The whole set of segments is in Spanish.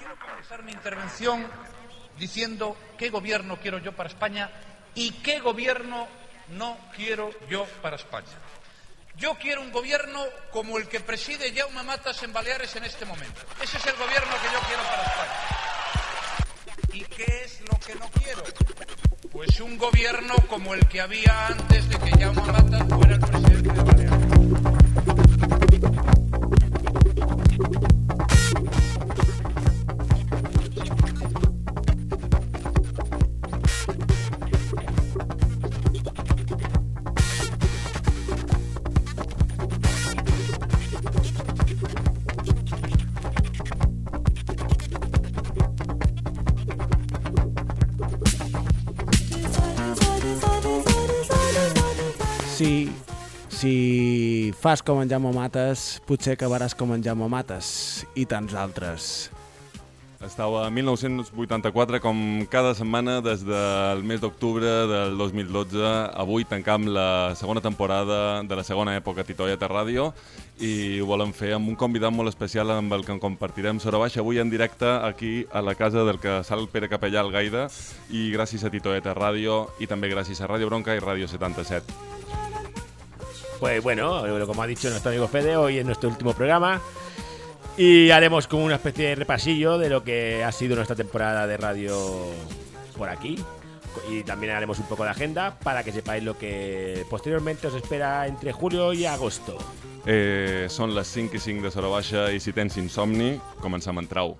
comenzar mi intervención diciendo qué gobierno quiero yo para España y qué gobierno no quiero yo para España. Yo quiero un gobierno como el que preside Jaume Matas en Baleares en este momento. Ese es el gobierno que yo quiero para España. ¿Y qué es lo que no quiero? Pues un gobierno como el que había antes de que Jaume Matas fuera el presidente de Baleares. Si fas com en Jaume Matas, potser acabaràs com en Jaume Matas i tants altres. Estava a 1984, com cada setmana des del mes d'octubre del 2012. Avui tancam la segona temporada de la segona època Titoieta Ràdio i ho volem fer amb un convidat molt especial amb el que compartirem Sora Baixa avui en directe aquí a la casa del casal Pere Capellà al Gaida, i gràcies a Titoieta Ràdio i també gràcies a Ràdio Bronca y Radio 77. Pues bueno, como ha dicho nuestro amigo Fede, hoy es nuestro último programa y haremos como una especie de repasillo de lo que ha sido nuestra temporada de radio por aquí, y también haremos un poco de agenda para que sepáis lo que posteriormente os espera entre julio y agosto. Són les 5:05 de Sora Baixa i si tens insomni, comencem en trau.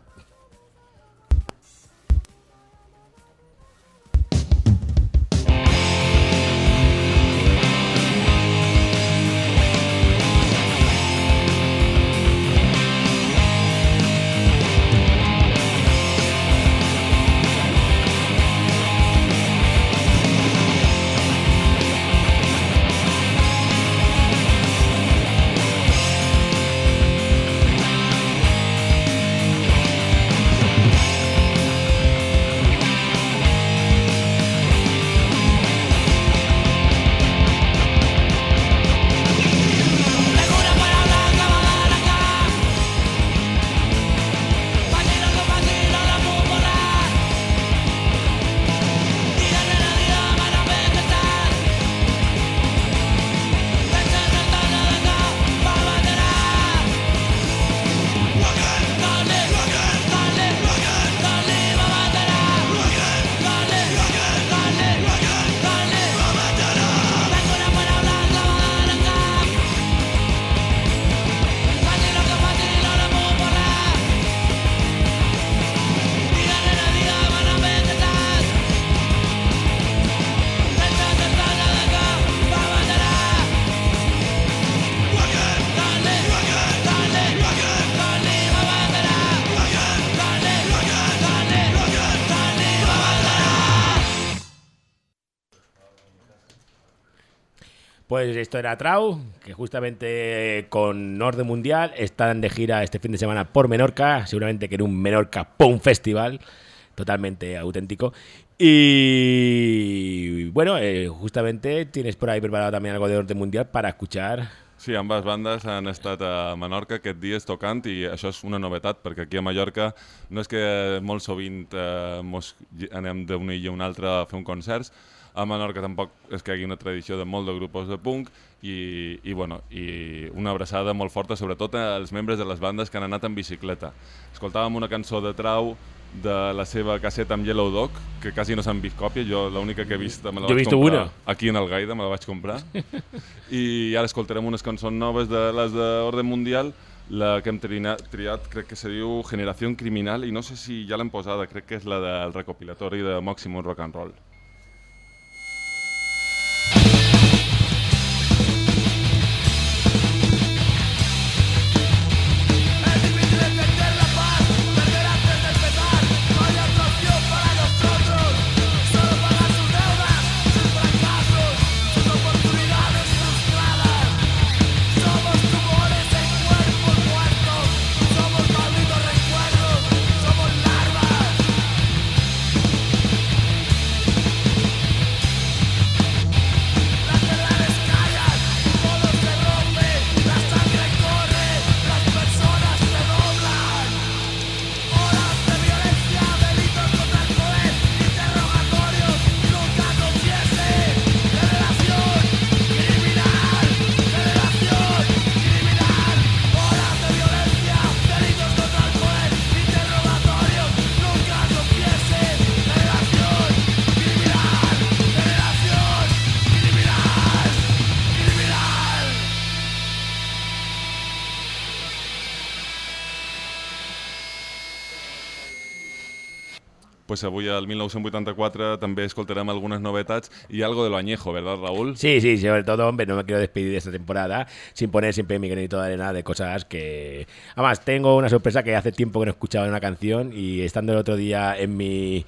Pues esto era Trau, que justamente con Orden Mundial están de gira este fin de semana por Menorca, seguramente que en un Menorca Punk Festival, totalmente auténtico. Y bueno, justamente tienes por ahí preparado también algo de Orden Mundial para escuchar. Sí, ambas bandes han estat a Menorca aquest dies tocant i això és una novetat perquè aquí a Mallorca no és que molt sovint anem d'una illa a una altra a fer un concerts. A Menorca tampoc és que hi hagi una tradició de molt de grups de punk i una abraçada molt forta sobretot als membres de les bandes que han anat en bicicleta. Escoltàvem una cançó de Trau de la seva caseta amb Yellow Dog, que quasi no s'han vist còpies, jo l'única que he vist me la vaig comprar aquí en el Gaida, me la vaig comprar. I ara escoltarem unes cançons noves de les d'Orden Mundial. La que hem triat crec que se diu Generación Criminal i no sé si ja l'hem posada, crec que és la del recopilatori de Maximum Rock and Roll. pues avui al 1984 també escoltarem algunes novetats y algo de lo añejo, ¿verdad, Raúl? Sí, sobre todo, hombre, no me quiero despedir de esta temporada sin poner siempre mi granito de arena de cosas que... Además, tengo una sorpresa que hace tiempo que no escuchaba una canción y estando el otro día en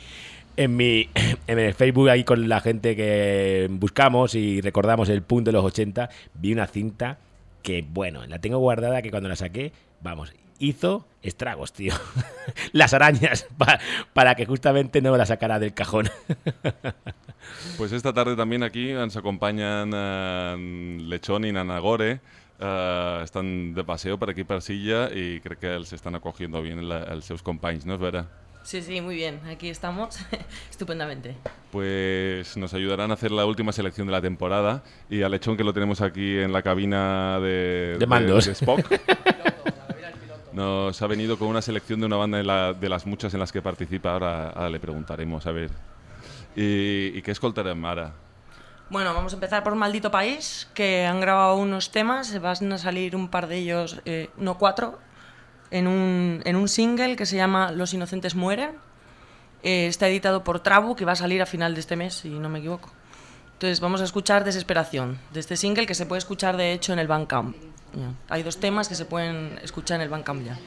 el Facebook ahí con la gente que buscamos y recordamos el punto de los 80, vi una cinta que, bueno, la tengo guardada que cuando la saqué, vamos, hizo estragos, tío. Las arañas, para que justamente no la sacara del cajón. Pues esta tarde también aquí ens acompanyen Lechón y Nanagore. Estan de paseo per aquí per Silla y crec que els estan acogiendo bien els seus companys, ¿no es vera? Sí, muy bien. Aquí estamos estupendamente. Pues nos ayudarán a hacer la última selección de la temporada y a Lechón, que lo tenemos aquí en la cabina de mandos. de Spock, nos ha venido con una selección de una banda de las muchas en las que participa. Ahora le preguntaremos, a ver. ¿Y qué escoltarem ara? Bueno, vamos a empezar por Maldito País, que han grabado unos temas, van a salir un par de ellos, no 4, en un single que se llama Los Inocentes Mueren. Está editado por Trabu, que va a salir a final de este mes, si no me equivoco. Entonces vamos a escuchar Desesperación, de este single, que se puede escuchar de hecho en el Bandcamp. Hay 2 temas que se pueden escuchar en el Bandcamp ya.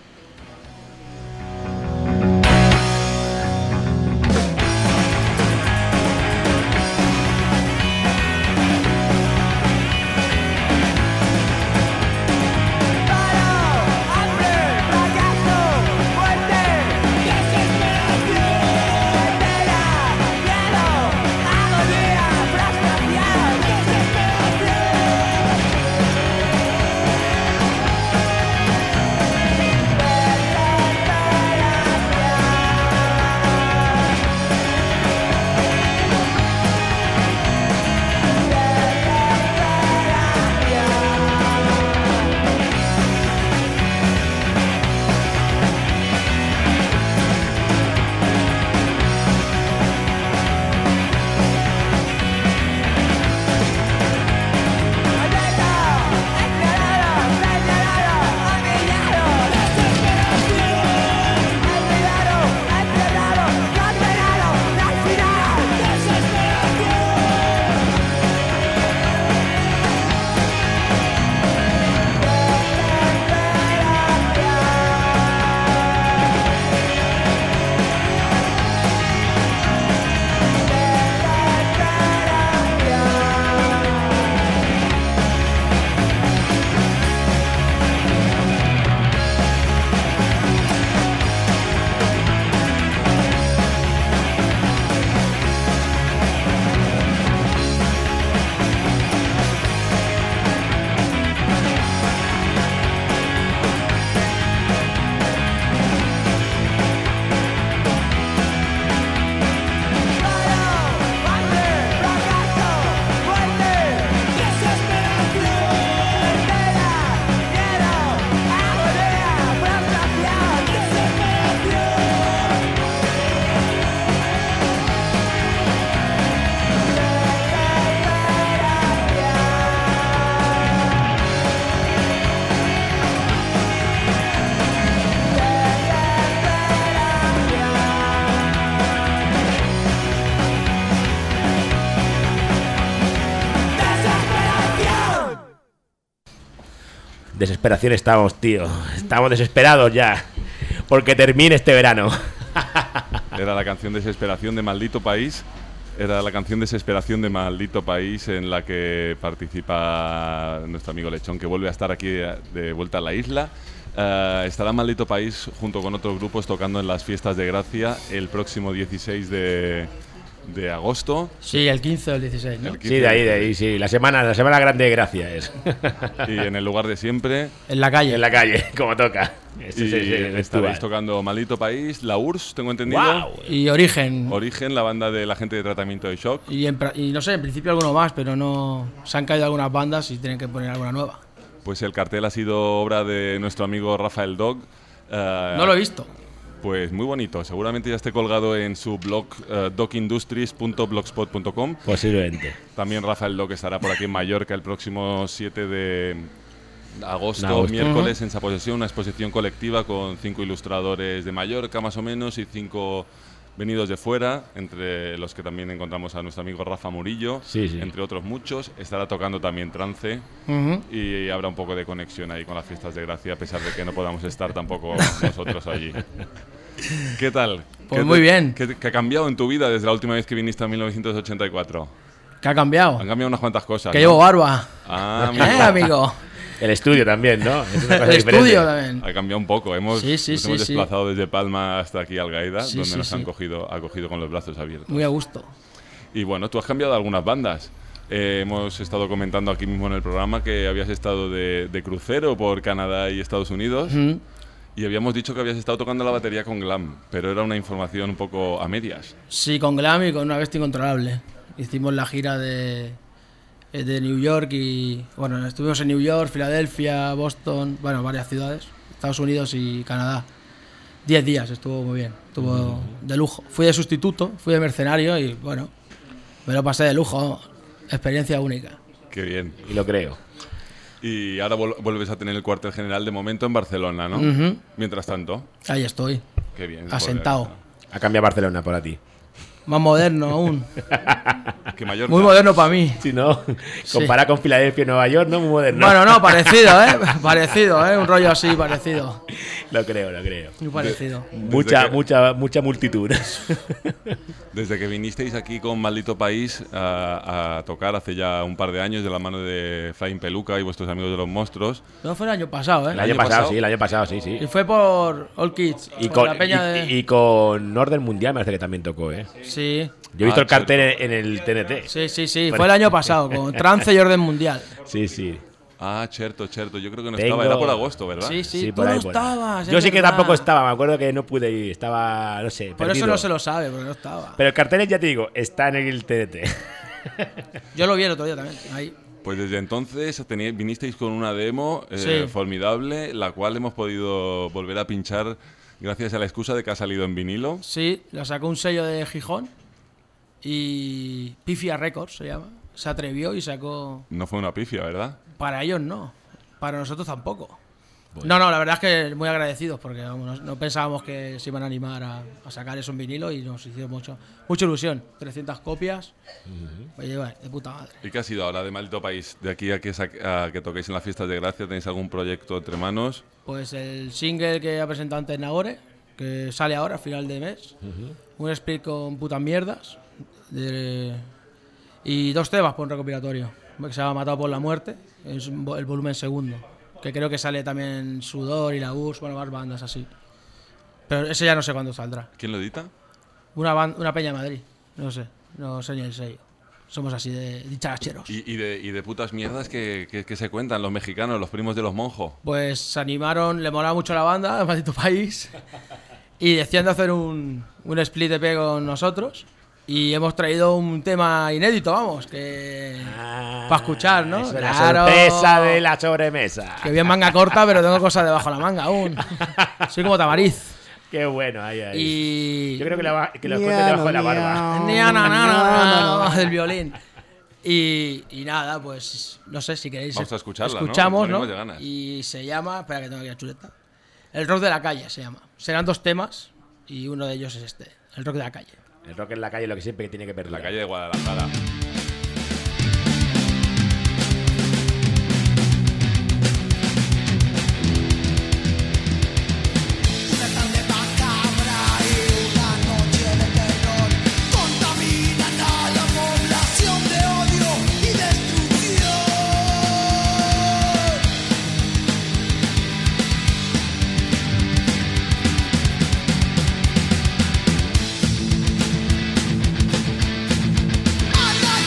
Desesperación estamos, tío. Estamos desesperados ya. Porque termine este verano. Era la canción Desesperación de Maldito País. Era la canción Desesperación de Maldito País, en la que participa nuestro amigo Lechón, que vuelve a estar aquí de vuelta a la isla. Estará Maldito País junto con otros grupos tocando en las fiestas de Gracia el próximo 16 de agosto. Sí, el 15 o el 16, ¿no? Sí, de ahí, sí. La semana grande de Gracia es. Y en el lugar de siempre. En la calle, como toca. Estaréis tocando Maldito País, la URSS, tengo entendido. Wow. Y Origen. Origen, la banda de la gente de tratamiento de shock. Y no sé, en principio alguno más, pero no. Se han caído algunas bandas y tienen que poner alguna nueva. Pues el cartel ha sido obra de nuestro amigo Rafael Dog. No lo he visto. Pues muy bonito, seguramente ya esté colgado en su blog docindustries.blogspot.com. Posiblemente. También Rafael Dog estará por aquí en Mallorca el próximo 7 de agosto, miércoles, en Sa Posesión, una exposición colectiva con 5 ilustradores de Mallorca más o menos y 5 venidos de fuera, entre los que también encontramos a nuestro amigo Rafa Murillo, Sí, sí. entre otros muchos. Estará tocando también Trance y habrá un poco de conexión ahí con las fiestas de Gracia, a pesar de que no podamos estar tampoco nosotros allí. ¿Qué tal? Pues muy bien. ¿Qué ha cambiado en tu vida desde la última vez que viniste en 1984? ¿Qué ha cambiado? Han cambiado unas cuantas cosas, Que ¿no? llevo barba. Ah, amigo. Amigo? El estudio también, ¿no? Es una cosa El diferente. estudio también. Ha cambiado un poco. Nos Sí, hemos desplazado desde Palma hasta aquí Algaida, Sí, donde sí, nos han sí. acogido con los brazos abiertos. Muy a gusto. Y bueno, tú has cambiado algunas bandas. Hemos estado comentando aquí mismo en el programa que habías estado de crucero por Canadá y Estados Unidos. Y habíamos dicho que habías estado tocando la batería con Glam, pero era una información un poco a medias. Sí, con Glam y con Una Bestia Incontrolable. Hicimos la gira de New York y... Bueno, estuvimos en New York, Filadelfia, Boston, bueno, varias ciudades, Estados Unidos y Canadá. 10 días, estuvo muy bien, estuvo de lujo. Fui de sustituto, fui de mercenario y bueno, me lo pasé de lujo, experiencia única. Qué bien. Y lo creo. Y ahora vuelves a tener el cuartel general de momento en Barcelona, ¿no? Mientras tanto. Ahí estoy, Qué bien. asentado. Ha cambiado Barcelona para ti. Más moderno aún, Que Mallorca. muy moderno para mí. Si no, compara con Filadelfia y Nueva York, ¿no? Muy moderno. Bueno, no, parecido, parecido, un rollo así, parecido, Lo creo. muy parecido. Mucha multitud. Desde que vinisteis aquí con Maldito País a tocar hace ya un par de años de la mano de Flying Peluca y vuestros amigos de los monstruos. No fue el año pasado, El año pasado, sí. Y fue por All Kids, Y por con, la peña de... y con Northern Mundial me parece que también tocó, ¿eh? Sí, Yo he visto el cartel en el TNT. sí, fue el año pasado, con Trance y Orden Mundial. Sí. Ah, cierto. Yo creo que no Tengo- estaba. Era por agosto, ¿verdad? Sí, tú por ahí, no por ahí. estabas. Yo es sí que verdad. tampoco estaba, me acuerdo que no pude ir, estaba, no sé, Por perdido. eso no se lo sabe, porque no estaba. Pero el cartel, ya te digo, está en el TNT. Yo lo vi el otro día también, ahí. Pues desde entonces vinisteis con una demo Sí. formidable, la cual hemos podido volver a pinchar gracias a la excusa de que ha salido en vinilo. Sí, la sacó un sello de Gijón y Pifia Records se llama. Se atrevió y sacó... No fue una pifia, ¿verdad? Para ellos no, para nosotros tampoco. No, la verdad es que muy agradecidos porque vamos, no pensábamos que se iban a animar a sacar eso en vinilo y nos hizo mucha ilusión. 300 copias, oye, vale, de puta madre. ¿Y qué ha sido ahora de Maldito País? De aquí a que toquéis en las fiestas de Gracia, ¿tenéis algún proyecto entre manos? Pues el single que ha presentado antes Nagore, que sale ahora a final de mes, un split con putas mierdas y 2 temas por un recopilatorio que se llama Matado por la Muerte, es el volumen segundo, que creo que sale también Sudor y La URSS, bueno, más bandas así, pero ese ya no sé cuándo saldrá. ¿Quién lo edita? Una peña de Madrid, no sé ni el sello, somos así de dicharacheros. ¿Y de putas mierdas que se cuentan los mexicanos, los primos de los monjos? Pues se animaron, le molaba mucho la banda, el Maldito País, y decían de hacer un split EP con nosotros. Y hemos traído un tema inédito, vamos, que para escuchar, ¿no? Es la sorpresa de la sobremesa. Que bien manga corta, pero tengo cosas debajo de la manga aún. Soy como Tamariz. Qué bueno, ahí. Y... Yo creo que lo esconde debajo de la barba. Del violín. Y nada, pues no sé si queréis. Vamos a escucharla, ¿no? Escuchamos, Que ¿no? morimos de ganas. Y se llama, espera que tengo aquí la chuleta. El rock de la calle se llama. Serán 2 temas y uno de ellos es este, el rock de la calle. El rock en la calle es lo que siempre tiene que perder. La calle de Guadalajara. Ana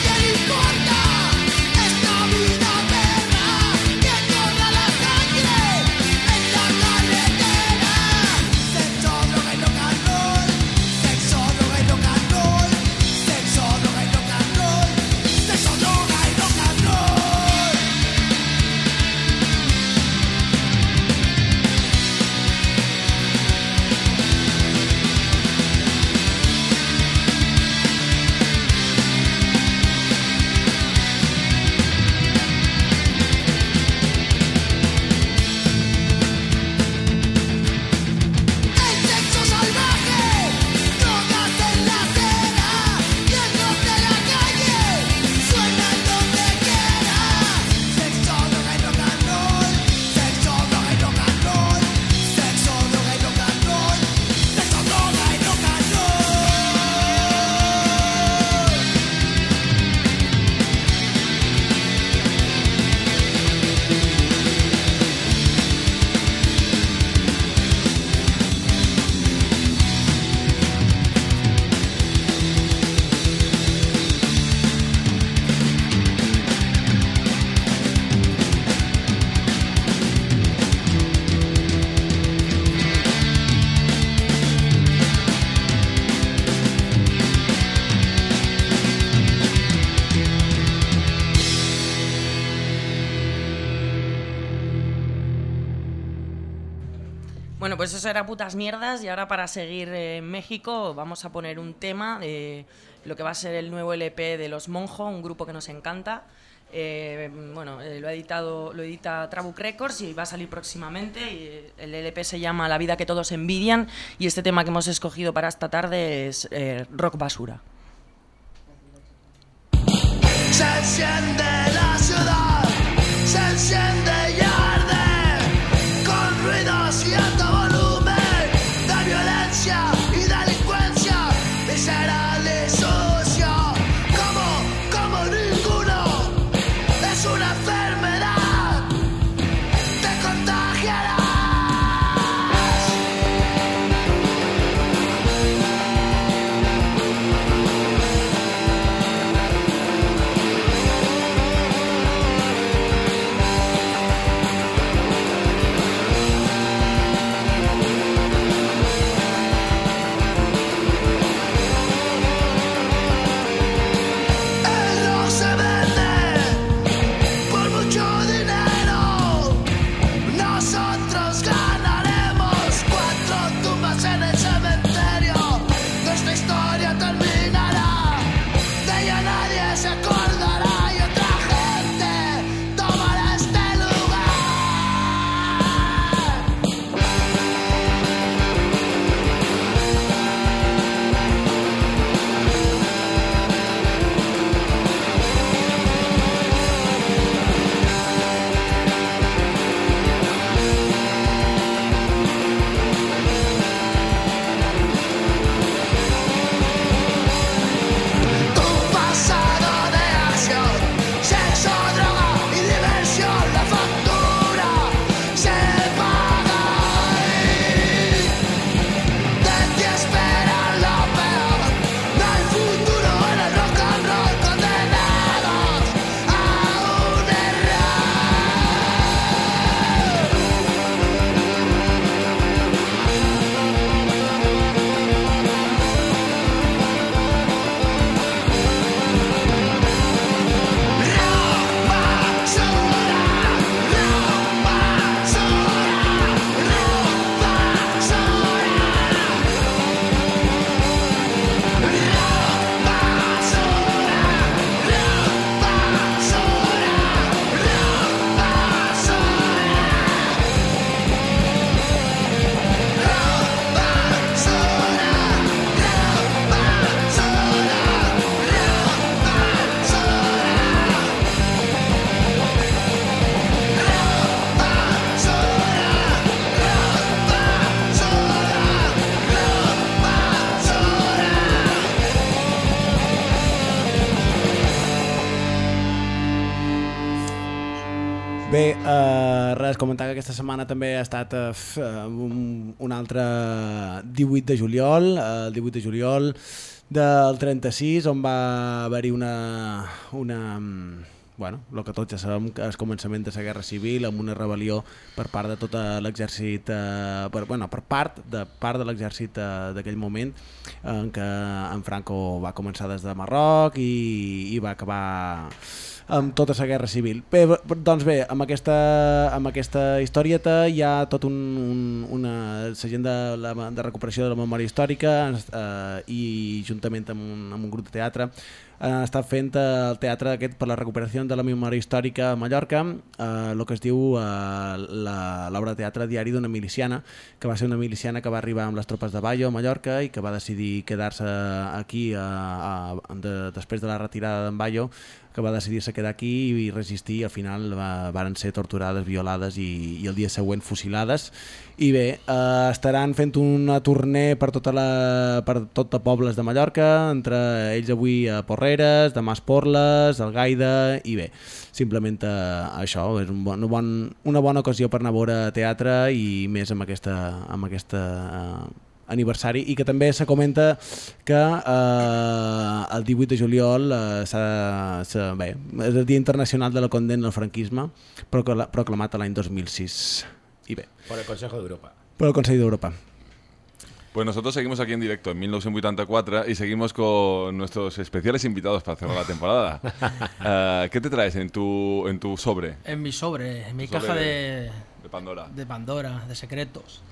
Pues eso era Putas Mierdas, y ahora para seguir en México vamos a poner un tema de lo que va a ser el nuevo LP de Los Monjo, un grupo que nos encanta. Lo edita Trabuc Records y va a salir próximamente. Y el LP se llama La vida que todos envidian, y este tema que hemos escogido para esta tarde es Rock Basura. Se enciende la ciudad, se enciende y arde, con ruidos y alto volumen, de violencia y delincuencia, miserable y sucio, como ninguno, es una enfermedad, te contagiarás. Bé, res, comentar que aquesta setmana també ha estat un altre 18 de juliol, el 18 de juliol del 36, on va haver-hi bueno, el que tots ja sabem, que és el començament de la Guerra Civil, amb una rebel·lió per part de tot l'exèrcit, per part de l'exèrcit d'aquell moment, en què en Franco va començar des de Marroc i va acabar amb tota la Guerra Civil. Bé, doncs bé, amb aquesta historieta hi ha tot una gent de recuperació de la memòria històrica i juntament amb un grup de teatre han estat fent el teatre aquest per la recuperació de la memòria històrica a Mallorca, el que es diu l'obra de teatre Diari d'una miliciana, que va ser una miliciana que va arribar amb les tropes de Bayo a Mallorca i que va decidir quedar-se aquí després de la retirada d'en Bayo, que va decidir-se quedar aquí i resistir, i al final varen ser torturades, violades i el dia següent fusilades. I bé, estaran fent una tournée per tot de pobles de Mallorca, entre ells avui a Porreres, demà a Esporles, al Gaida, i bé, simplement això, és una bona ocasió per anar a veure teatre, i més amb aquesta aniversari, i que també se comenta que el 18 de juliol és el Dia Internacional de la Condena al franquisme, proclamat l'any 2006. Y bé. Por el Consejo de Europa. Por el Consejo de Europa. Pues nosotros seguimos aquí en directo en 1984 y seguimos con nuestros especiales invitados para cerrar la temporada. ¿Qué te traes en tu sobre? En mi sobre, en mi Sobre caja de Pandora. De Pandora, de secretos.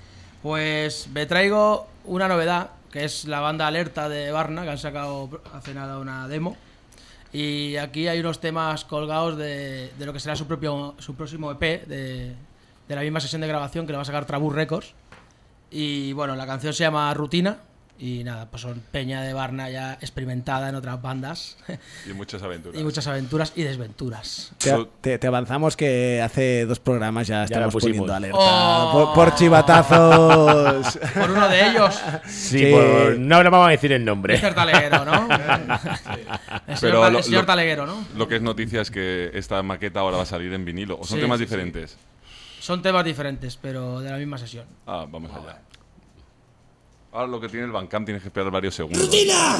Pues me traigo una novedad, que es la banda Alerta de Varna, que han sacado hace nada una demo. Y aquí hay unos temas colgados de lo que será su próximo EP, de la misma sesión de grabación que le va a sacar Trabú Records. Y bueno, la canción se llama Rutina. Y nada, pues son peña de Varna ya experimentada en otras bandas. Y muchas aventuras. Y muchas aventuras y desventuras. Te avanzamos que hace 2 programas ya estamos poniendo alerta. Oh. Por chivatazos. Por uno de ellos. Sí, no vamos a decir el nombre. Mr. Taleguero, ¿no? El señor Taleguero, ¿no? Lo que es noticia es que esta maqueta ahora va a salir en vinilo. ¿O son Sí, temas sí, diferentes? sí. Son temas diferentes, pero de la misma sesión. Ah, vamos allá. Ahora lo que tiene el Bandcamp tienes que esperar varios segundos. ¡Rutina!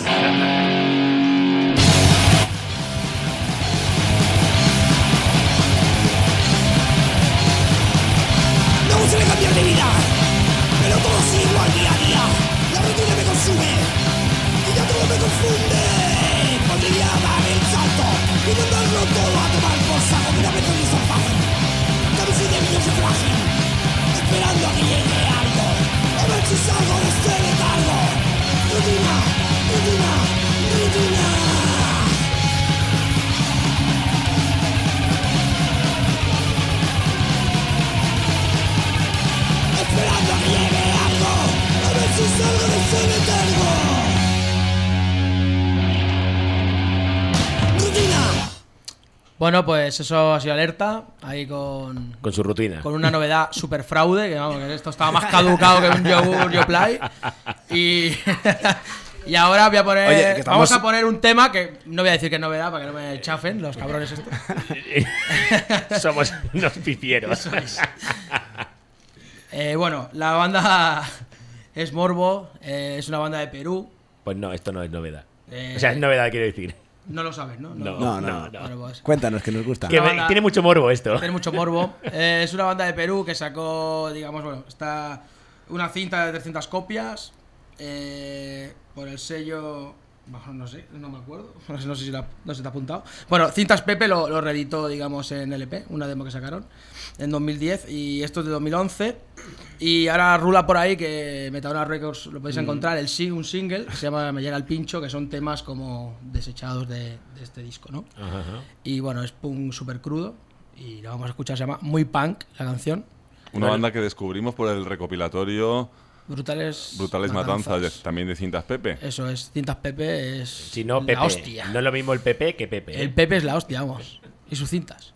No me suele cambiar de vida, pero todo sigue igual día a día. La rutina me consume y ya todo me confunde. Podría dar el salto y mandarlo todo a tomar por saco, pero a veces no es tan fácil. Estamos sin niños de frágil, esperando a que llegue algo. A ver si salgo de este letargo. Rutina, rutina, rutina. Esperando a que llegue algo. A ver si salgo de este letargo. Rutina. Bueno, pues eso ha sido Alerta. Ahí con Con su rutina. con una novedad super fraude, que vamos, que esto estaba más caducado que un yogur Yoplait. Y, y ahora voy a poner. Oye, que estamos- Vamos a poner un tema que no voy a decir que es novedad para que no me chafen los cabrones estos. Somos unos pipieros. Bueno, la banda es Morbo, es una banda de Perú. Pues no, esto no es novedad. Eh, O sea, es novedad, quiero decir. No lo sabes, ¿no? No. Bueno, pues, Cuéntanos, que nos gusta. Que banda- tiene mucho morbo esto. tiene mucho morbo. Es una banda de Perú que sacó, digamos, bueno, está una cinta de 300 copias por el sello. Bueno, no sé, no me acuerdo. No sé si no se te ha apuntado. Bueno, Cintas Pepe lo reeditó, digamos, en LP, una demo que sacaron en 2010. Y esto es de 2011. Y ahora rula por ahí que Metadona Records lo podéis encontrar, un single que se llama Me llega el pincho, que son temas como desechados de este disco, ¿no? Ajá. Y bueno, es punk súper crudo. Y lo vamos a escuchar, se llama Muy Punk, la canción. Una banda que descubrimos por el recopilatorio Brutales Matanzas, también de Cintas Pepe. Eso es, Cintas Pepe es Si no, la Pepe. hostia. No es lo mismo el Pepe que Pepe. El Pepe es la hostia, vamos. Y sus cintas.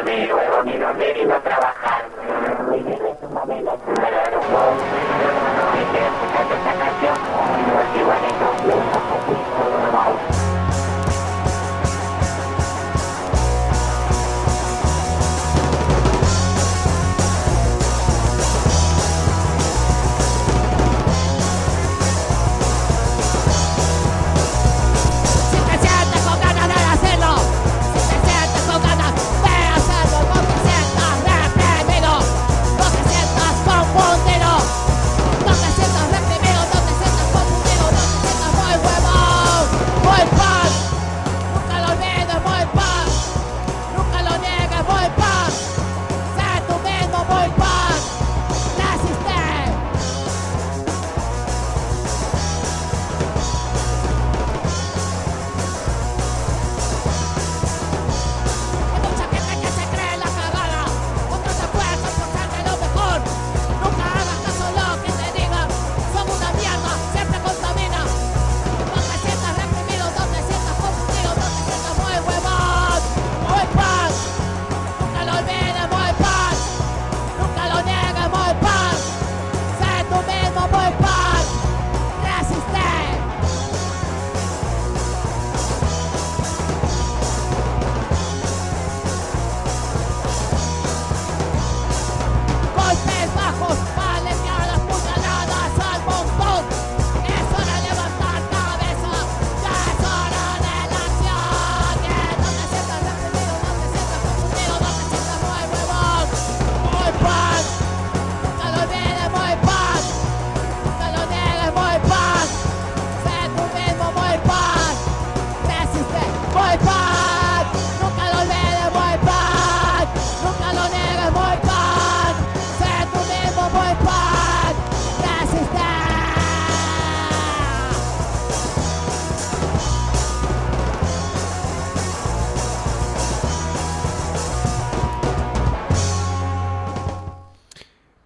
Trabajar.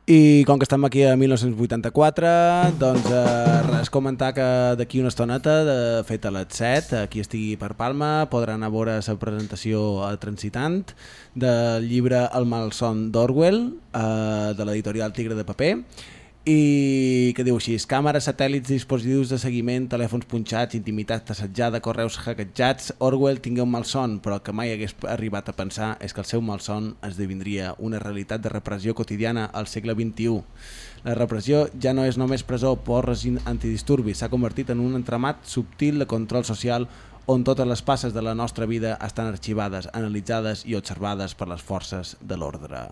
I com que estem aquí a 1984, doncs res, comentar que d'aquí una estoneta, feta a les 7, aquí estigui per Palma, podran anar a veure la presentació a Transitant del llibre El malson d'Orwell, de l'editorial Tigre de Paper, i que diu així: càmeres, satèl·lits, dispositius de seguiment, telèfons punxats, intimitat assetjada, correus hackejats. Orwell tingué un malson, però el que mai hagués arribat a pensar és que el seu malson esdevindria una realitat de repressió quotidiana al segle XXI. La repressió ja no és només presó, porres i antidisturbis, s'ha convertit en un entramat subtil de control social on totes les passes de la nostra vida estan arxivades, analitzades i observades per les forces de l'ordre.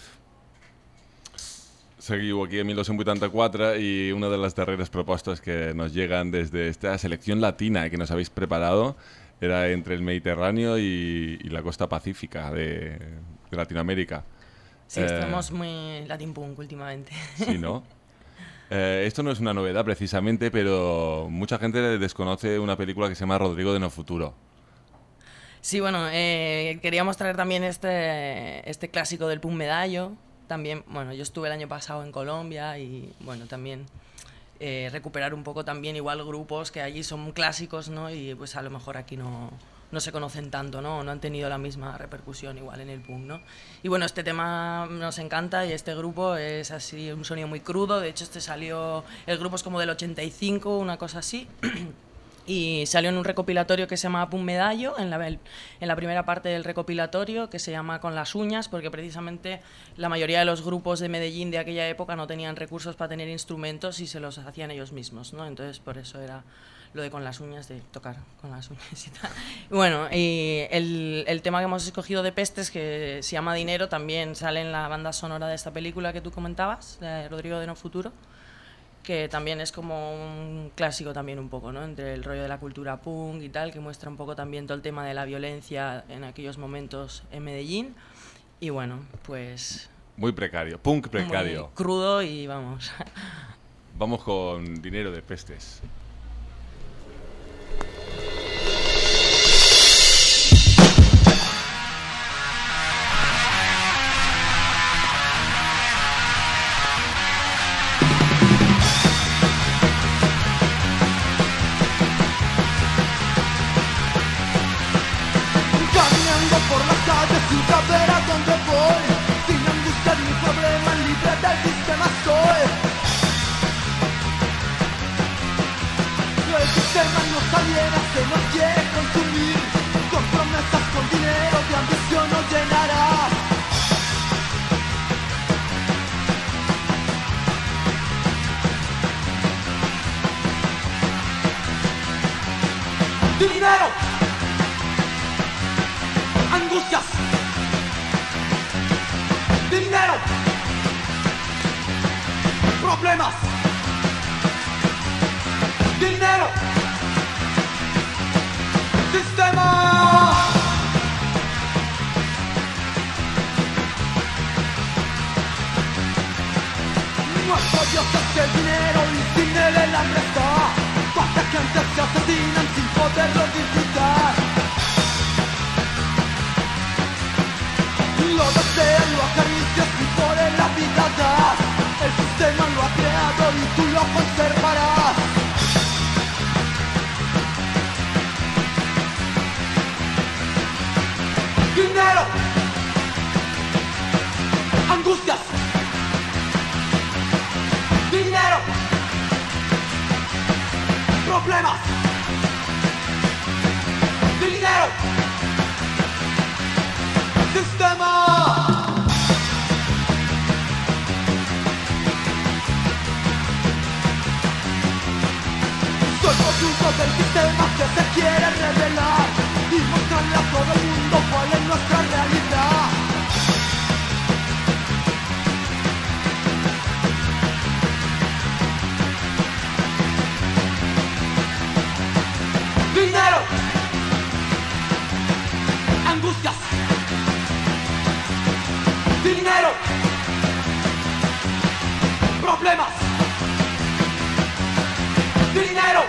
Seguiu aquí en 1984 y una de las darreras propuestas que nos llegan desde esta selección latina que nos habéis preparado era entre el Mediterráneo y la costa pacífica de Latinoamérica. Sí, estamos muy Latin Punk últimamente. Sí, ¿no? Esto no es una novedad precisamente, pero mucha gente desconoce una película que se llama Rodrigo de No Futuro. Sí, bueno, queríamos traer también este clásico del punk medallo. También, bueno, yo estuve el año pasado en Colombia y, bueno, también recuperar un poco también igual grupos que allí son clásicos, ¿no? Y pues a lo mejor aquí no se conocen tanto, ¿no? No han tenido la misma repercusión igual en el punk, ¿no? Y bueno, este tema nos encanta y este grupo es así, un sonido muy crudo. De hecho, el grupo es como del 85, una cosa así. Y salió en un recopilatorio que se llama Punk Medallo, en la primera parte del recopilatorio, que se llama Con las uñas, porque precisamente la mayoría de los grupos de Medellín de aquella época no tenían recursos para tener instrumentos y se los hacían ellos mismos, ¿no? Entonces por eso era lo de con las uñas, de tocar con las uñas y tal. Bueno, y el tema que hemos escogido de Pestes, que se llama Dinero, también sale en la banda sonora de esta película que tú comentabas, de Rodrigo de No Futuro, que también es como un clásico también un poco, ¿no? Entre el rollo de la cultura punk y tal, que muestra un poco también todo el tema de la violencia en aquellos momentos en Medellín. Y bueno, pues... Muy precario, punk precario. Muy crudo y vamos. Vamos con Dinero de Pestes. Por las calles sin saber a dónde voy, sin angustia ni problema, libre del sistema soy. El sistema nos aliena, se nos quiere consumir, con promesas, con dinero, de ambición nos llenará. Dinero, angustias, dinero, problemas, dinero, sistema. Nuestro Dios es el dinero y sin él el hambre está. Cuánta gente se asesinan sin poderlo disfrutar. Lo deseas, lo acaricias y por él la vida das. El sistema lo ha creado y tú lo conservarás. Dinero, angustias, dinero, problemas, dinero, sistema. Soy producto del sistema que se quiere revelar y mostrarle a todo el mundo cuál es nuestra realidad. Dinero, angustias, dinero, problemas, dinero,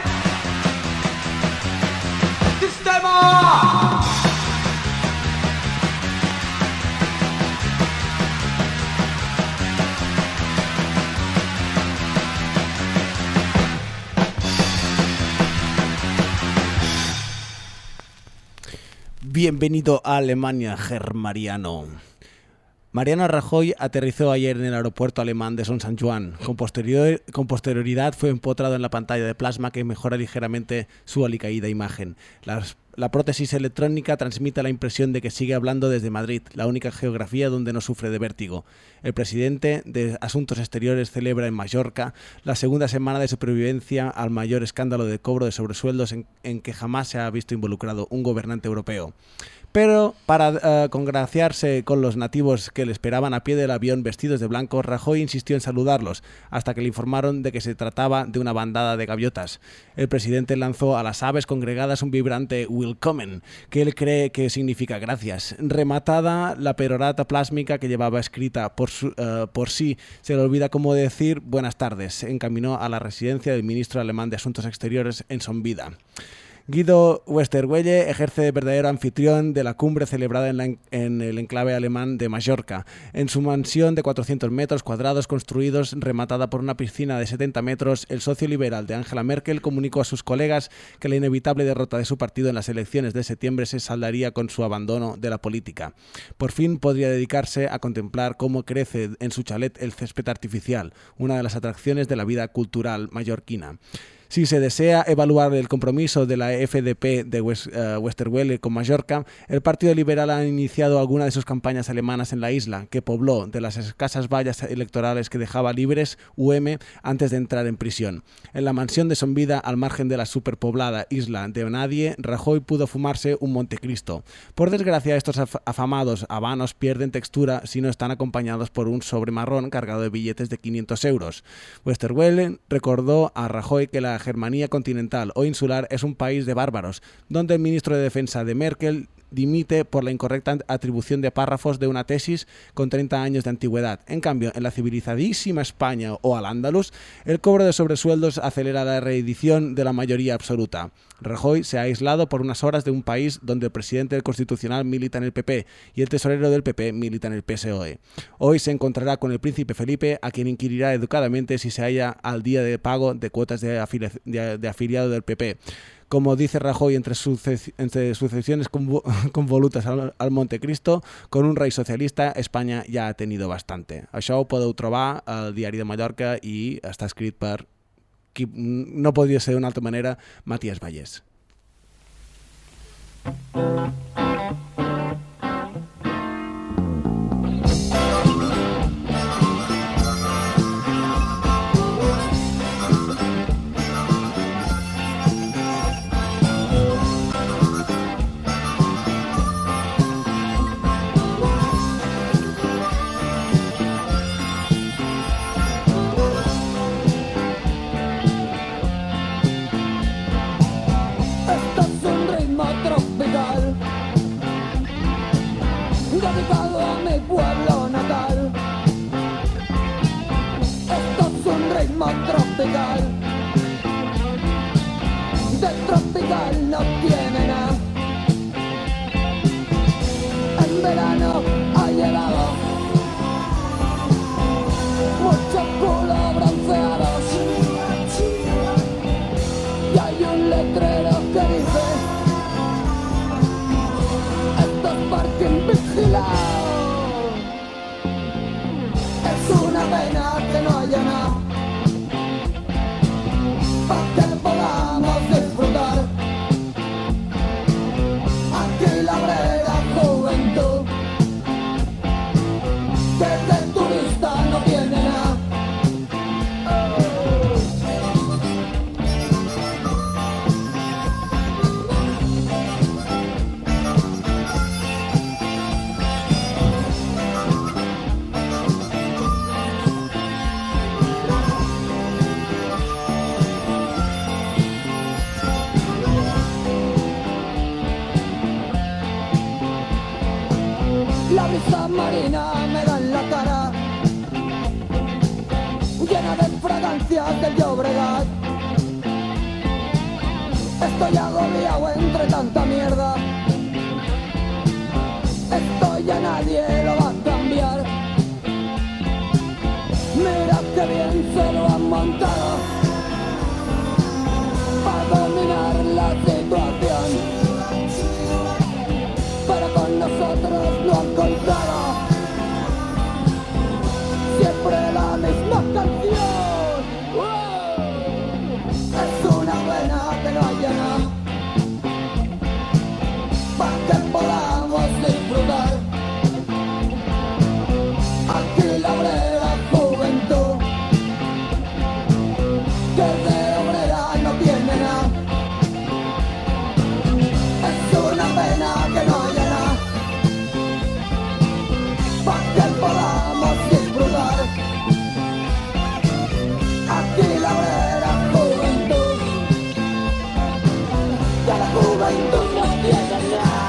sistema. Bienvenido a Alemania, Germariano. Mariano Rajoy aterrizó ayer en el aeropuerto alemán de Son San Juan. Con posterioridad fue empotrado en la pantalla de plasma que mejora ligeramente su alicaída imagen. La prótesis electrónica transmite la impresión de que sigue hablando desde Madrid, la única geografía donde no sufre de vértigo. El presidente de Asuntos Exteriores celebra en Mallorca la segunda semana de supervivencia al mayor escándalo de cobro de sobresueldos en que jamás se ha visto involucrado un gobernante europeo. Pero para congraciarse con los nativos que le esperaban a pie del avión vestidos de blanco, Rajoy insistió en saludarlos, hasta que le informaron de que se trataba de una bandada de gaviotas. El presidente lanzó a las aves congregadas un vibrante Willkommen, que él cree que significa gracias. Rematada la perorata plásmica que llevaba escrita por sí, se le olvida cómo decir buenas tardes. Se encaminó a la residencia del ministro alemán de Asuntos Exteriores en Sonvida. Guido Westerwelle ejerce de verdadero anfitrión de la cumbre celebrada en el enclave alemán de Mallorca. En su mansión de 400 metros cuadrados construidos, rematada por una piscina de 70 metros, el socio liberal de Angela Merkel comunicó a sus colegas que la inevitable derrota de su partido en las elecciones de septiembre se saldaría con su abandono de la política. Por fin podría dedicarse a contemplar cómo crece en su chalet el césped artificial, una de las atracciones de la vida cultural mallorquina. Si se desea evaluar el compromiso de la FDP de Westerwelle con Mallorca, el Partido Liberal ha iniciado alguna de sus campañas alemanas en la isla, que pobló de las escasas vallas electorales que dejaba libres UM antes de entrar en prisión. En la mansión de Sonvida, al margen de la superpoblada isla de Nadie, Rajoy pudo fumarse un Montecristo. Por desgracia, estos afamados habanos pierden textura si no están acompañados por un sobre marrón cargado de billetes de 500 euros. Westerwelle recordó a Rajoy que la Germania continental o insular es un país de bárbaros, donde el ministro de Defensa de Merkel dimite por la incorrecta atribución de párrafos de una tesis con 30 años de antigüedad. En cambio, en la civilizadísima España o al-Ándalus, el cobro de sobresueldos acelera la reedición de la mayoría absoluta. Rajoy se ha aislado por unas horas de un país donde el presidente del Constitucional milita en el PP y el tesorero del PP milita en el PSOE. Hoy se encontrará con el príncipe Felipe, a quien inquirirá educadamente si se halla al día de pago de cuotas de afiliado del PP. Como dice Rajoy, entre sucesiones convolutas al Montecristo, con un rei socialista, Espanya ja ha tenido bastante. Això ho podeu trobar al Diari de Mallorca i està escrit per qui no podria ser d'una altra manera, Matías Vallès. Dedicado a mi pueblo natal. Esto es un ritmo tropical. De tropical no tiene nada. En verano ha llegado muchos culos bronceados y hay un letrero que dice: esto es parking vigilado. Es una pena que no haya nada para que podamos disfrutar. Aquí la brega juventud, que de turista no tiene nada. La brisa marina me da en la cara, llena de fragancias del Llobregat. Estoy agobiado entre tanta mierda. Esto ya nadie lo va a cambiar. Mira que bien se lo han montado para dominar la situación. no han contado siempre la misma canción. Es una pena que no haya nada para que podamos disfrutar. Aquí la obrera juventud que de obrera no tiene nada. Es una pena que no haya nada para que podamos disfrutar. Aquí la obrera juventud que la juventud no tiene nada.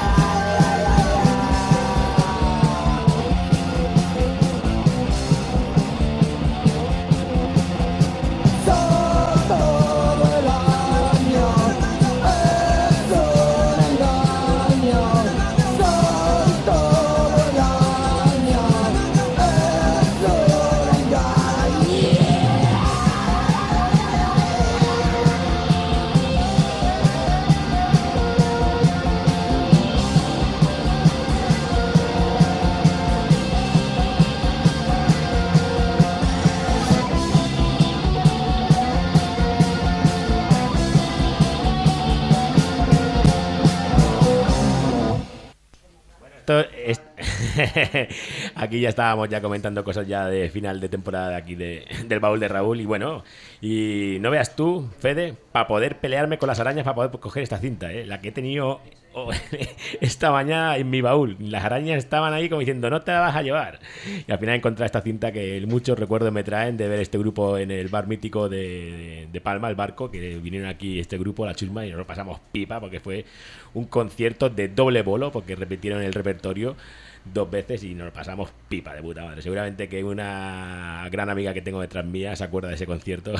Aquí ya estábamos ya comentando cosas ya de final de temporada aquí del baúl de Raúl. Y bueno, y no veas tú, Fede, para poder pelearme con las arañas, para poder coger esta cinta, la que he tenido esta mañana en mi baúl. Las arañas estaban ahí como diciendo, no te la vas a llevar. Y al final he encontrado esta cinta que muchos recuerdos me traen de ver este grupo en el bar mítico de Palma, el Barco, que vinieron aquí este grupo, La Chusma, y nos lo pasamos pipa porque fue un concierto de doble bolo, porque repitieron el repertorio 2 veces y nos pasamos pipa de puta madre. Seguramente que una gran amiga que tengo detrás mía se acuerda de ese concierto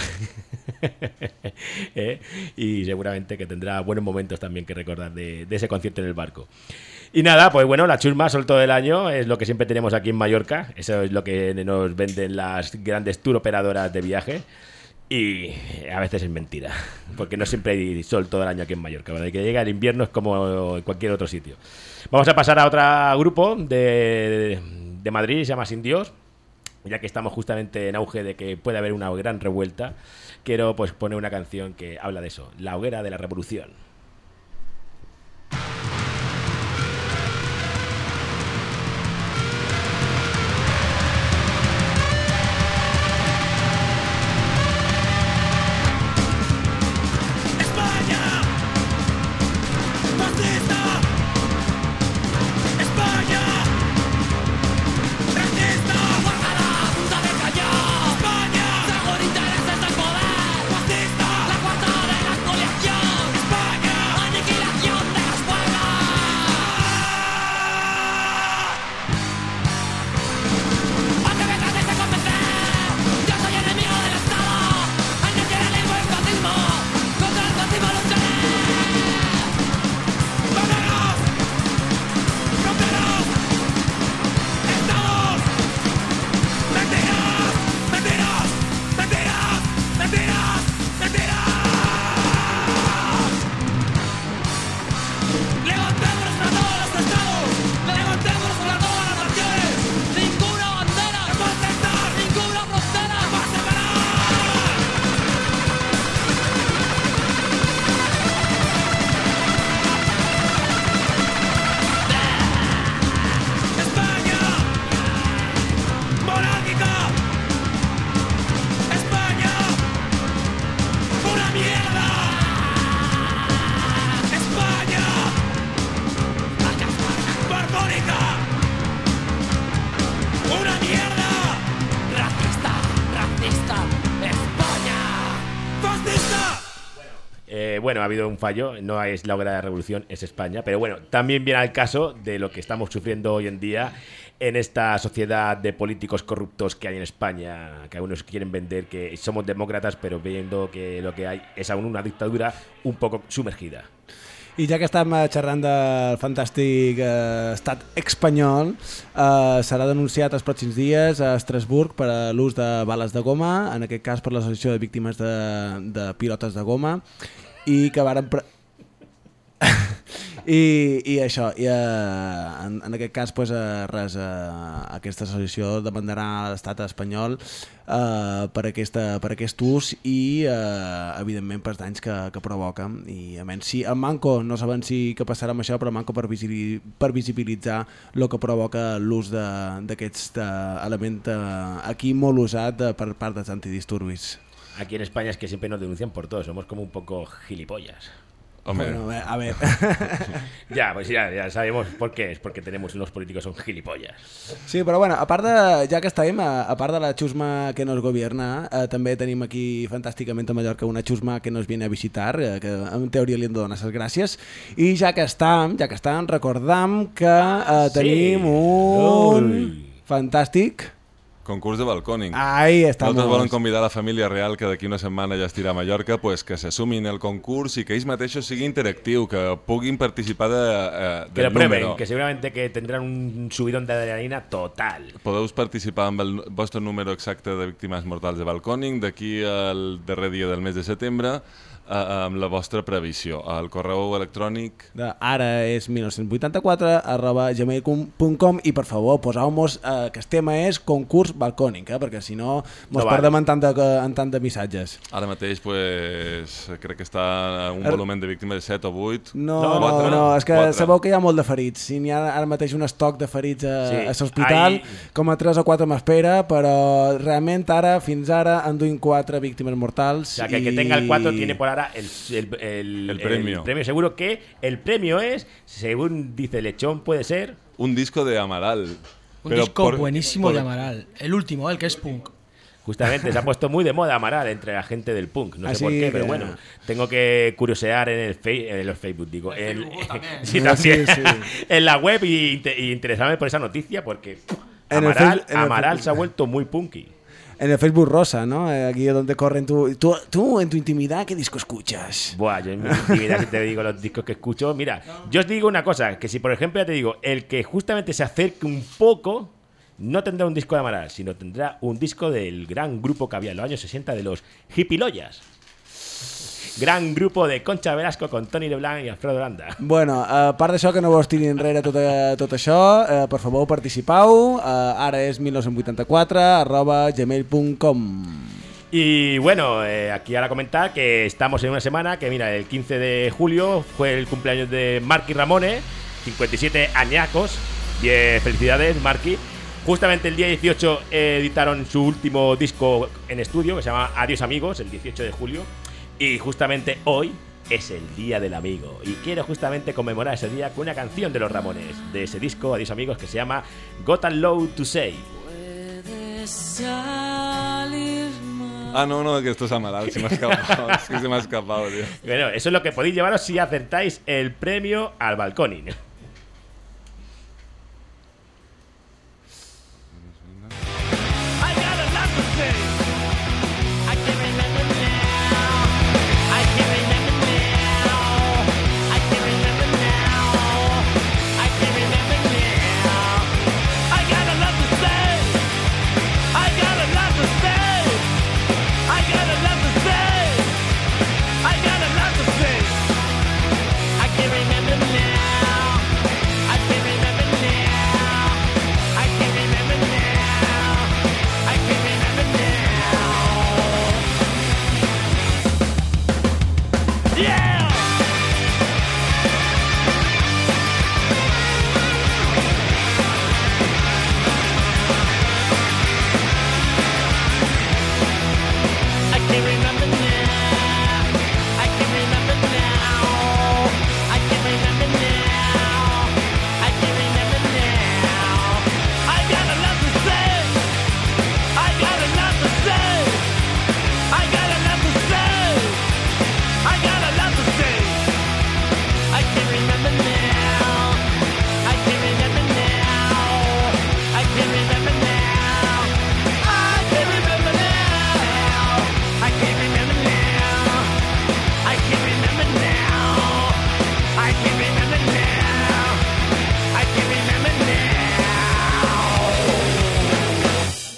y seguramente que tendrá buenos momentos también que recordar de ese concierto en el Barco. Y nada, pues bueno, la chusma sol todo el año es lo que siempre tenemos aquí en Mallorca. Eso es lo que nos venden las grandes tour operadoras de viaje. Y a veces es mentira, porque no siempre hay sol todo el año aquí en Mallorca, ¿verdad? Y que llega el invierno es como en cualquier otro sitio. Vamos a pasar a otro grupo de Madrid, se llama Sin Dios. Ya que estamos justamente en auge de que puede haber una gran revuelta, quiero pues poner una canción que habla de eso, La hoguera de la revolución. Bueno, ha habido un fallo, no es la hoguera de la revolución, es España, pero bueno, también viene al caso de lo que estamos sufriendo hoy en día en esta sociedad de políticos corruptos que hay en España, que algunos quieren vender que somos demócratas, pero viendo que lo que hay es aún una dictadura un poco sumergida. I ja que estem xerrant del fantàstic estat espanyol, serà denunciat els pròxims dies a Estrasburg per a l'ús de bales de goma, en aquest cas per l'Associació de Víctimes de Pilotes de Goma, i que varen... I això, en aquest cas, pues, res, aquesta associació demandarà a l'estat espanyol per aquest ús i, evidentment, pels danys que provoca. I, a menys, si en Manco, no saben si què passarà amb això, però Manco per visibilitzar el que provoca l'ús d'aquest element aquí molt usat per part dels antidisturbis. Aquí en España es que siempre nos denuncian por todo, somos como un poco gilipollas. Hombre. Bueno, a ver. Ya, pues ya sabemos por qué, es porque tenemos unos políticos son gilipollas. Sí, però bueno, a part de, ja que estem, a part de la xusma que nos gobierna, també tenim aquí fantàsticament a Mallorca una xusma que nos viene a visitar, que en teoria li hem de donar les gràcies, i ja que estem, recordam que tenim un fantàstic Concurs de balcòning. Ahí estamos. Nosaltres volen convidar la família real que d'aquí una setmana ja estirà a Mallorca, pues, que se sumin al concurs i que ells mateixos sigui interactiu, que puguin participar que del lo prueben, número. que seguramente que tendrán un subidón de adrenalina total. Podeu participar amb el vostre número exacte de víctimes mortals de balcòning d'aquí al darrer dia del mes de setembre, amb la vostra previsió. El correu electrònic ara és 1984@gmail.com i per favor poseu-nos que el tema és concurs balcònic, perquè si no mos perdem en tant de missatges. ara mateix pues, crec que està un volumen de víctimes de 7 o 8. No, és que 4. Sabeu que hi ha molt de ferits. Si n'hi ha ara mateix un estoc de ferits a l'hospital, com a 3 o 4 m'espera, però realment fins ara enduim 4 víctimes mortals. O sea, que el que tenga el 4 tiene por ahora el premio. El premio seguro que el premio es, según dice Lechón, puede ser un disco de Amaral. Un disco buenísimo de Amaral. El último, el que es punk. Justamente, se ha puesto muy de moda Amaral entre la gente del punk. No sé por qué, pero bueno, tengo que curiosear en los Facebook, digo. Sí, también. Sí. En la web y interesarme por esa noticia porque Amaral se ha vuelto muy punky. En el Facebook rosa, ¿no? Aquí es donde corren tú en tu intimidad, ¿qué disco escuchas? Buah, yo en mi intimidad si te digo los discos que escucho. Mira, yo os digo una cosa, que si por ejemplo ya te digo, el que justamente se acerque un poco, no tendrá un disco de Amaral, sino tendrá un disco del gran grupo que había en los años 60 de los Hippiloyas. Gran grupo de Concha Velasco con Toni Leblanc i Alfredo Landa. Bueno, a part d'això, que no vos tiri enrere tot això, per favor participau, ara és 1984@gmail.com. Y bueno, aquí ahora comentar que estamos en una semana que, mira, el 15 de julio fue el cumpleaños de Marky Ramone, 57 añacos. Bien, felicidades, Marky. Justamente el día 18 editaron su último disco en estudio, que se llama Adiós Amigos, el 18 de julio. Y justamente hoy es el Día del Amigo. Y quiero justamente conmemorar ese día con una canción de los Ramones, de ese disco, Adiós Amigos, que se llama Got a Lot to Say. No, que esto es Amaral, se me ha escapado. Es que se me ha escapado, tío. Bueno, eso es lo que podéis llevaros si acertáis el premio al balcóning.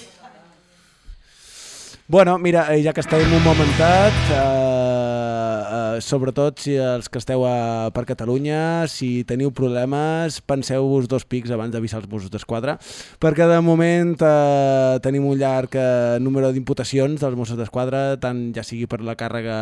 Bueno, mira, ja que estem un momentet, sobretot si els que esteu per Catalunya, si teniu problemes, penseu-vos 2 pics abans d'avisar els Mossos d'Esquadra, perquè de moment tenim un llarg número d'imputacions dels Mossos d'Esquadra, tant ja sigui per la càrrega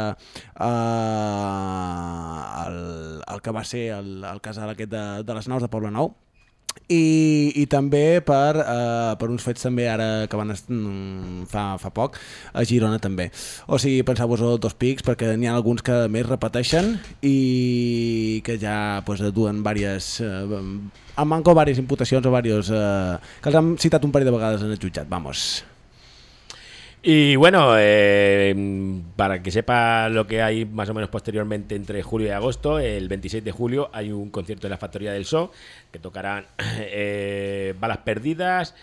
el que va ser el casal aquest de les naus de Poblenou, i també per uns fets també ara que van fa poc a Girona també. O sigui, penseu-vos 2 pics, perquè n'hi ha alguns que més repeteixen i que ja duen diverses han manco diverses imputacions o diversos que els han citat un parell de vegades en el jutjat, vamos. Y bueno, para que sepa lo que hay más o menos posteriormente entre julio y agosto, el 26 de julio hay un concierto en la Factoría del Show que tocarán Balas Perdidas,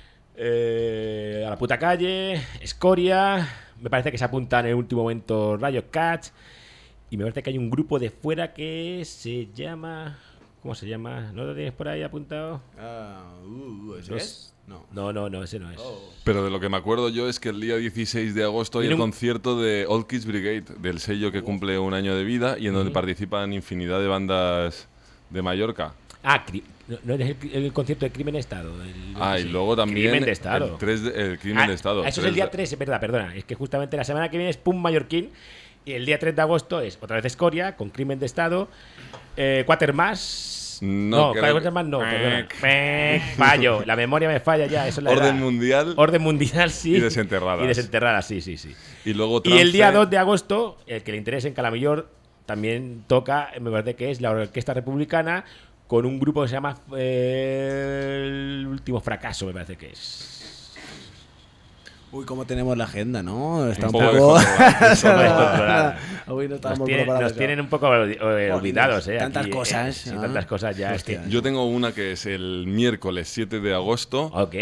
A la Puta Calle, Escoria, me parece que se apunta en el último momento Riot Cats, y me parece que hay un grupo de fuera que se llama... ¿Cómo se llama? ¿No lo tienes por ahí apuntado? ¿Ese es? No, ese no es. Pero de lo que me acuerdo yo es que el día 16 de agosto hay el concierto de Old Kids Brigade, del sello que cumple un año de vida y en donde participan infinidad de bandas de Mallorca. No es el concierto de Crimen de Estado. Y luego también Crimen de Estado. el Crimen de Estado. Eso es el día 3, es verdad, perdona. Es que justamente la semana que viene es Pum Mallorquín y el día 3 de agosto es otra vez Escoria con Crimen de Estado, Quatermass. No, Quatermass no, perdona. Fallo, la memoria me falla ya. Eso es la Orden Mundial. Orden Mundial, sí. Y Desenterradas. Y Desenterradas, sí. Y luego y el día 2 de agosto, el que le interese en Calamillor, también toca, me parece que es la Orquesta Republicana, con un grupo que se llama El Último Fracaso, me parece que es. Uy, cómo tenemos la agenda, ¿no? Está un poco poco descontrolada. Hoy no estamos nos tienen un poco olvidados, tantas aquí, cosas. Sí, tantas cosas ya. Es que... Yo tengo una que es el miércoles 7 de agosto. Ok.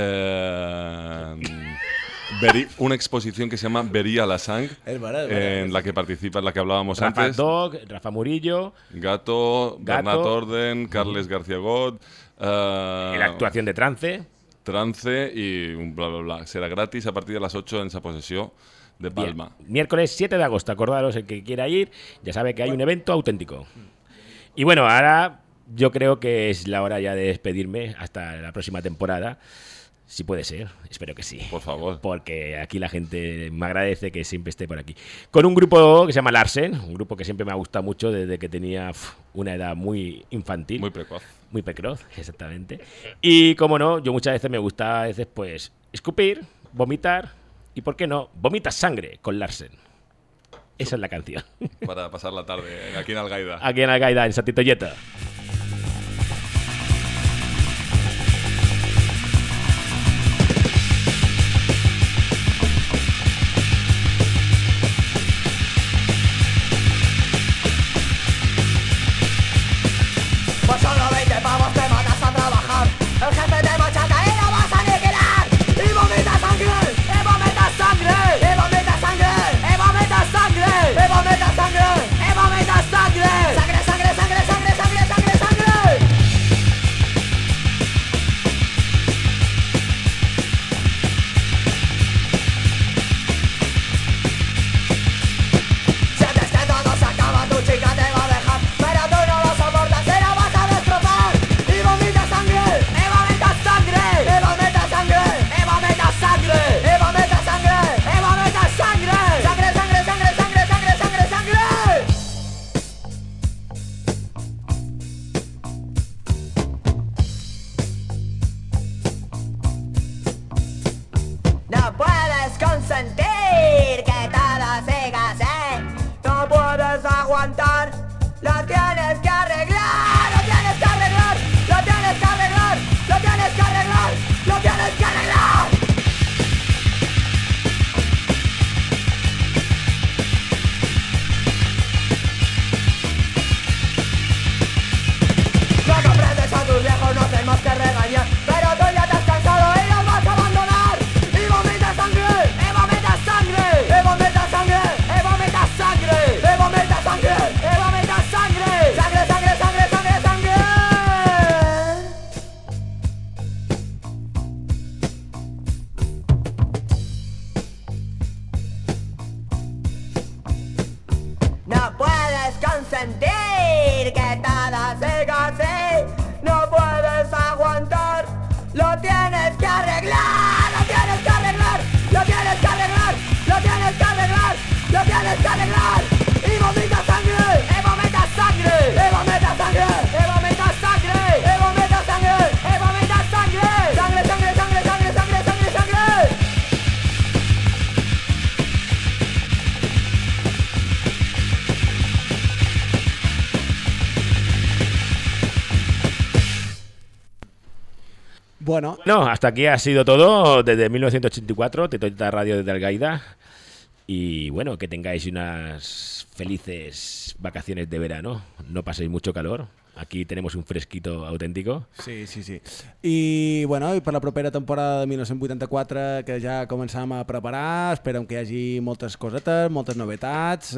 Una exposición que se llama Vería la Sang, en la que participa, en la que hablábamos Rafa antes. Dog, Rafa Murillo, Gato, Bernat Orden, Carles García Got. la actuación de Trance y un bla bla bla. Será gratis a partir de las 8 en esa posesión de Palma. Bien. Miércoles 7 de agosto, acordaros, el que quiera ir, ya sabe que hay un evento auténtico. Y bueno, ahora yo creo que es la hora ya de despedirme hasta la próxima temporada. Si puede ser, espero que sí. Por favor. Porque aquí la gente me agradece que siempre esté por aquí. Con un grupo que se llama Larsen, un grupo que siempre me ha gustado mucho desde que tenía una edad muy infantil. Muy precoz. Muy precoz, exactamente. Y como no, yo muchas veces me gusta pues escupir, vomitar y, ¿por qué no? Vomitas sangre con Larsen. Esa es la canción. Para pasar la tarde aquí en Algaida. Aquí en Algaida, en Santitoyeta. Sangre, sangre, sangre, sangre, sangre, sangre, sangre, sangre, sangre, lo tienes que arreglar, lo tienes que arreglar, lo tienes que arreglar, lo tienes que arreglar, lo tienes que arreglar. Y vomita sangre, y vomita sangre, y vomita sangre, y vomita sangre, y vomita sangre, y vomita sangre, sangre, sangre, sangre, sangre, sangre, sangre, sangre. Bueno, No, hasta aquí ha sido todo desde 1984, Tetoita Radio desde Algaida. Y bueno, que tengáis unas felices vacaciones de verano. No paséis mucho calor. Aquí tenemos un fresquito auténtico. sí. I, bueno, i per la propera temporada de 1984, que ja començam a preparar, esperem que hi hagi moltes cosetes, moltes novetats,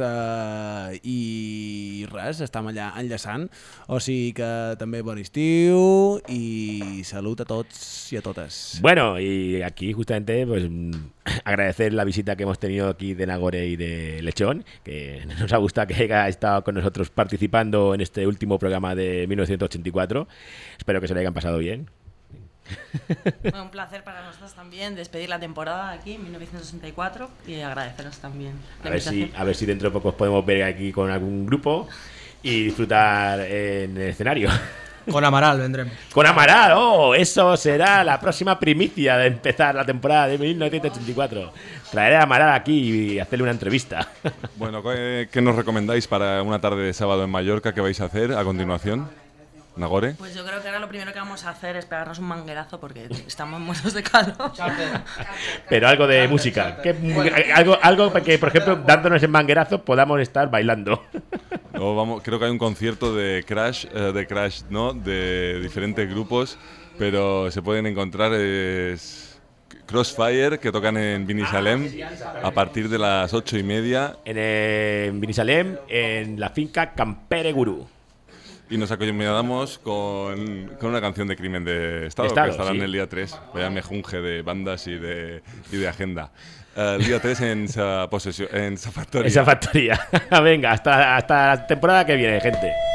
i res, estem allà enllaçant. O sigui que també bon estiu i salut a tots i a totes. Bueno, y aquí justamente pues agradecer la visita que hemos tenido aquí de Nagore y de Lechón, que nos ha gustado que haya estado con nosotros participando en este último programa de 1984. Espero que se lo hayan pasado bien. Bueno, un placer para nosotros también despedir la temporada aquí en 1964 y agradeceros también la invitación. A ver si dentro de poco os podemos ver aquí con algún grupo y disfrutar en el escenario. Con Amaral vendremos. Con Amaral, oh, eso será la próxima primicia de empezar la temporada de 1984. Traeré a Amaral aquí y hacerle una entrevista. Bueno, ¿qué nos recomendáis para una tarde de sábado en Mallorca? ¿Qué vais a hacer a continuación? Nagore. Pues yo creo que ahora lo primero que vamos a hacer es pegarnos un manguerazo porque estamos muertos de calor. Pero algo de música. Algo que, por ejemplo, dándonos el manguerazo podamos estar bailando. Luego creo que hay un concierto de Crash, ¿no? De diferentes grupos, pero se pueden encontrar Crossfire, que tocan en Binissalem a partir de las 8:30. En Binissalem, en la finca Campere Gurú. Y nos acompañamos con una canción de Crimen de Estado, que estarán el día 3. Vaya mejunje de bandas y de agenda. El día 3 en Sa Factoria. Esa factoría. Venga, hasta la temporada que viene, gente.